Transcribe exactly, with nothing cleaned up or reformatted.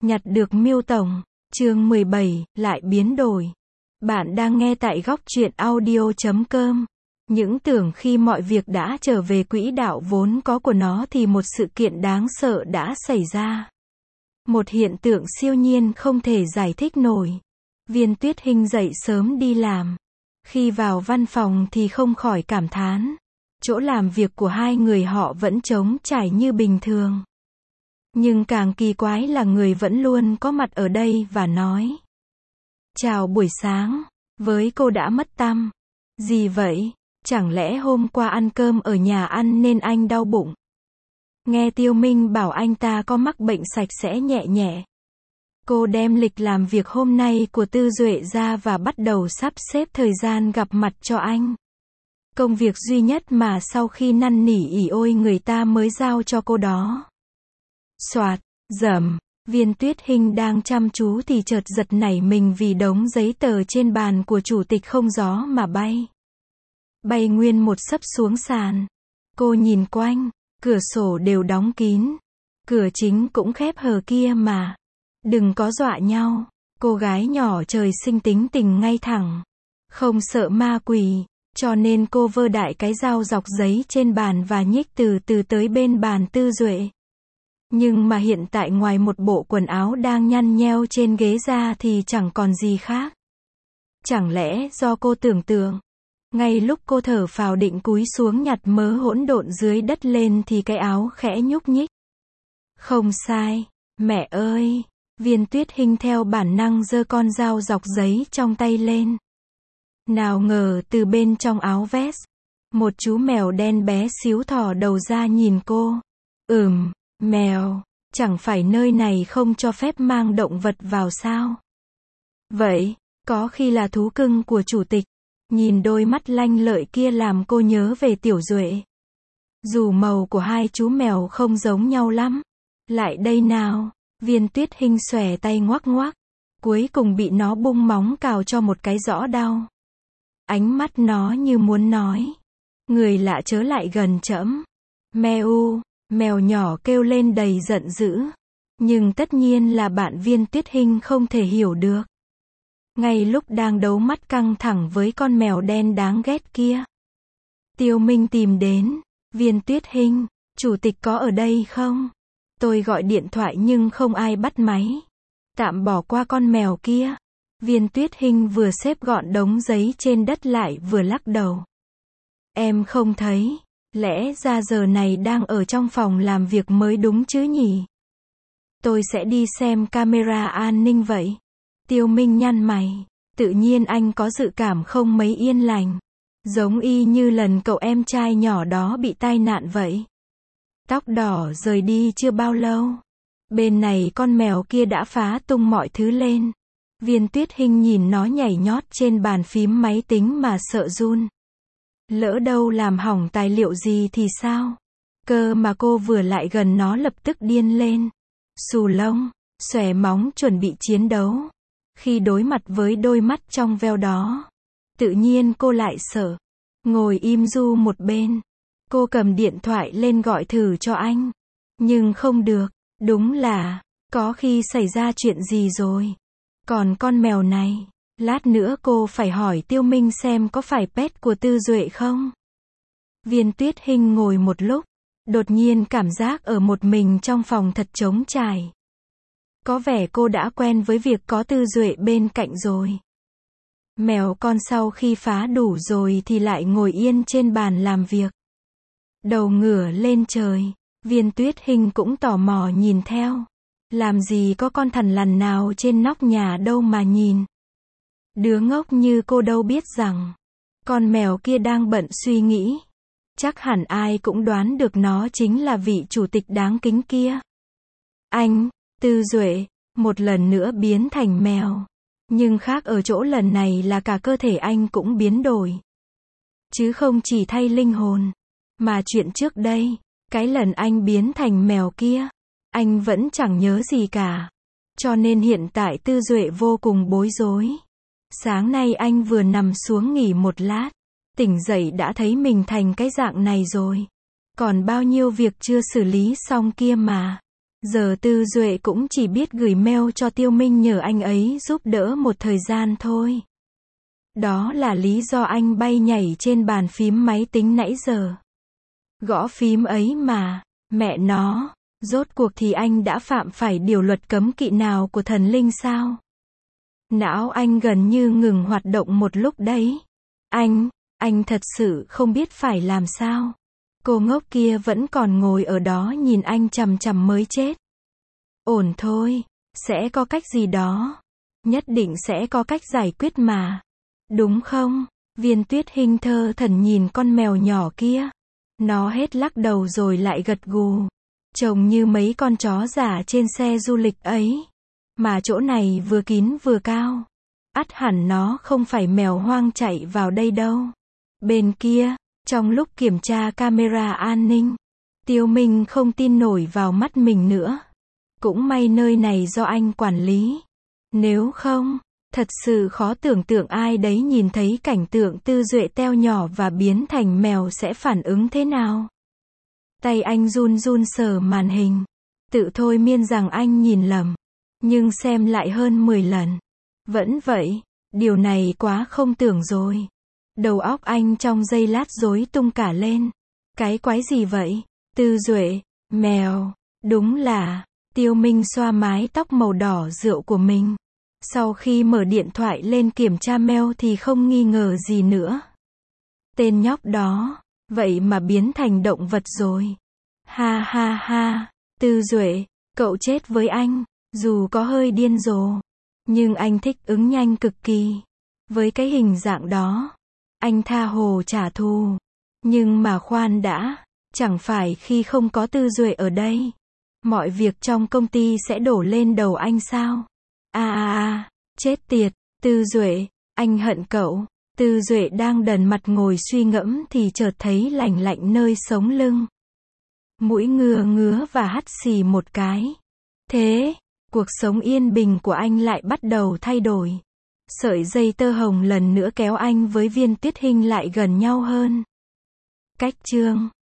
Nhặt được Miêu Tổng, chương mười bảy, lại biến đổi. Bạn đang nghe tại góc truyện audio chấm com. Những tưởng khi mọi việc đã trở về quỹ đạo vốn có của nó thì một sự kiện đáng sợ đã xảy ra. Một hiện tượng siêu nhiên không thể giải thích nổi. Viên Tuyết Hinh dậy sớm đi làm. Khi vào văn phòng thì không khỏi cảm thán. Chỗ làm việc của hai người họ vẫn trống trải như bình thường. Nhưng càng kỳ quái là người vẫn luôn có mặt ở đây và nói: "Chào buổi sáng." Với cô đã mất tăm. Gì vậy? Chẳng lẽ hôm qua ăn cơm ở nhà ăn nên anh đau bụng? Nghe Tiêu Minh bảo anh ta có mắc bệnh sạch sẽ nhẹ nhẹ. Cô đem lịch làm việc hôm nay của Tư Duệ ra và bắt đầu sắp xếp thời gian gặp mặt cho anh. Công việc duy nhất mà sau khi năn nỉ ỉ ôi người ta mới giao cho cô đó. Soạt, rầm, Viên Tuyết Hinh đang chăm chú thì chợt giật nảy mình vì đống giấy tờ trên bàn của chủ tịch không gió mà bay. Bay nguyên một xấp xuống sàn. Cô nhìn quanh, cửa sổ đều đóng kín. Cửa chính cũng khép hờ kia mà. Đừng có dọa nhau. Cô gái nhỏ trời sinh tính tình ngay thẳng. Không sợ ma quỷ, cho nên cô vơ đại cái dao dọc giấy trên bàn và nhích từ từ tới bên bàn Tư Duệ. Nhưng mà hiện tại ngoài một bộ quần áo đang nhăn nheo trên ghế ra thì chẳng còn gì khác. Chẳng lẽ do cô tưởng tượng, ngay lúc cô thở phào định cúi xuống nhặt mớ hỗn độn dưới đất lên thì cái áo khẽ nhúc nhích. Không sai, mẹ ơi! Viên Tuyết Hinh theo bản năng giơ con dao dọc giấy trong tay lên. Nào ngờ từ bên trong áo vest, một chú mèo đen bé xíu thò đầu ra nhìn cô. Ừm, mèo, chẳng phải nơi này không cho phép mang động vật vào sao? Vậy, có khi là thú cưng của chủ tịch. Nhìn đôi mắt lanh lợi kia làm cô nhớ về Tiểu Duệ. Dù màu của hai chú mèo không giống nhau lắm. Lại đây nào, Viên Tuyết Hinh xòe tay ngoắc ngoắc. Cuối cùng bị nó bung móng cào cho một cái rõ đau. Ánh mắt nó như muốn nói: người lạ chớ lại gần trẫm. Meo, mèo nhỏ kêu lên đầy giận dữ. Nhưng tất nhiên là bạn Viên Tuyết Hinh không thể hiểu được. Ngay lúc đang đấu mắt căng thẳng với con mèo đen đáng ghét kia, Tiêu Minh tìm đến. Viên Tuyết Hinh, chủ tịch có ở đây không? Tôi gọi điện thoại nhưng không ai bắt máy. Tạm bỏ qua con mèo kia. Viên Tuyết Hinh vừa xếp gọn đống giấy trên đất lại vừa lắc đầu. Em không thấy. Lẽ ra giờ này đang ở trong phòng làm việc mới đúng chứ nhỉ? Tôi sẽ đi xem camera an ninh vậy. Tiêu Minh nhăn mày. Tự nhiên anh có dự cảm không mấy yên lành. Giống y như lần cậu em trai nhỏ đó bị tai nạn vậy. Tóc đỏ rời đi chưa bao lâu. Bên này con mèo kia đã phá tung mọi thứ lên. Viên Tuyết Hinh nhìn nó nhảy nhót trên bàn phím máy tính mà sợ run. Lỡ đâu làm hỏng tài liệu gì thì sao? Cơ mà cô vừa lại gần nó lập tức điên lên. Xù lông, xòe móng chuẩn bị chiến đấu. Khi đối mặt với đôi mắt trong veo đó, tự nhiên cô lại sợ. Ngồi im ru một bên. Cô cầm điện thoại lên gọi thử cho anh. Nhưng không được. Đúng là, có khi xảy ra chuyện gì rồi. Còn con mèo này, lát nữa cô phải hỏi Tiêu Minh xem có phải pet của Tư Duệ không. Viên Tuyết Hinh ngồi một lúc, đột nhiên cảm giác ở một mình trong phòng thật trống trải. Có vẻ cô đã quen với việc có Tư Duệ bên cạnh rồi. Mèo con sau khi phá đủ rồi thì lại ngồi yên trên bàn làm việc. Đầu ngửa lên trời, Viên Tuyết Hinh cũng tò mò nhìn theo. Làm gì có con thằn lằn nào trên nóc nhà đâu mà nhìn. Đứa ngốc như cô đâu biết rằng, con mèo kia đang bận suy nghĩ. Chắc hẳn ai cũng đoán được nó chính là vị chủ tịch đáng kính kia. Anh, Tư Duệ, một lần nữa biến thành mèo. Nhưng khác ở chỗ lần này là cả cơ thể anh cũng biến đổi. Chứ không chỉ thay linh hồn. Mà chuyện trước đây, cái lần anh biến thành mèo kia, anh vẫn chẳng nhớ gì cả. Cho nên hiện tại Tư Duệ vô cùng bối rối. Sáng nay anh vừa nằm xuống nghỉ một lát. Tỉnh dậy đã thấy mình thành cái dạng này rồi. Còn bao nhiêu việc chưa xử lý xong kia mà. Giờ Tư Duệ cũng chỉ biết gửi mail cho Tiêu Minh nhờ anh ấy giúp đỡ một thời gian thôi. Đó là lý do anh bay nhảy trên bàn phím máy tính nãy giờ. Gõ phím ấy mà, mẹ nó, rốt cuộc thì anh đã phạm phải điều luật cấm kỵ nào của thần linh sao? Não anh gần như ngừng hoạt động một lúc đấy. Anh, anh thật sự không biết phải làm sao. Cô ngốc kia vẫn còn ngồi ở đó nhìn anh chằm chằm mới chết. Ổn thôi, sẽ có cách gì đó. Nhất định sẽ có cách giải quyết mà. Đúng không? Viên Tuyết Hinh thơ thẩn nhìn con mèo nhỏ kia. Nó hết lắc đầu rồi lại gật gù. Trông như mấy con chó giả trên xe du lịch ấy. Mà chỗ này vừa kín vừa cao. Ắt hẳn nó không phải mèo hoang chạy vào đây đâu. Bên kia, trong lúc kiểm tra camera an ninh, Tiêu Minh không tin nổi vào mắt mình nữa. Cũng may nơi này do anh quản lý. Nếu không, thật sự khó tưởng tượng ai đấy nhìn thấy cảnh tượng Tư Duệ teo nhỏ và biến thành mèo sẽ phản ứng thế nào. Tay anh run run sờ màn hình. Tự thôi miên rằng anh nhìn lầm. Nhưng xem lại hơn mười lần. Vẫn vậy, điều này quá không tưởng rồi. Đầu óc anh trong giây lát rối tung cả lên. Cái quái gì vậy? Tư Duệ, mèo, đúng là, Tiêu Minh xoa mái tóc màu đỏ rượu của mình. Sau khi mở điện thoại lên kiểm tra mail thì không nghi ngờ gì nữa. Tên nhóc đó, vậy mà biến thành động vật rồi. Ha ha ha, Tư Duệ, cậu chết với anh, dù có hơi điên rồ. Nhưng anh thích ứng nhanh cực kỳ. Với cái hình dạng đó, anh tha hồ trả thù. Nhưng mà khoan đã, chẳng phải khi không có Tư Duệ ở đây, mọi việc trong công ty sẽ đổ lên đầu anh sao? À à à, chết tiệt, Tư Duệ, anh hận cậu. Tư Duệ đang đần mặt ngồi suy ngẫm thì chợt thấy lạnh lạnh nơi sống lưng. Mũi ngứa ngứa và hắt xì một cái. Thế, cuộc sống yên bình của anh lại bắt đầu thay đổi. Sợi dây tơ hồng lần nữa kéo anh với Viên Tuyết Hinh lại gần nhau hơn. Cách chương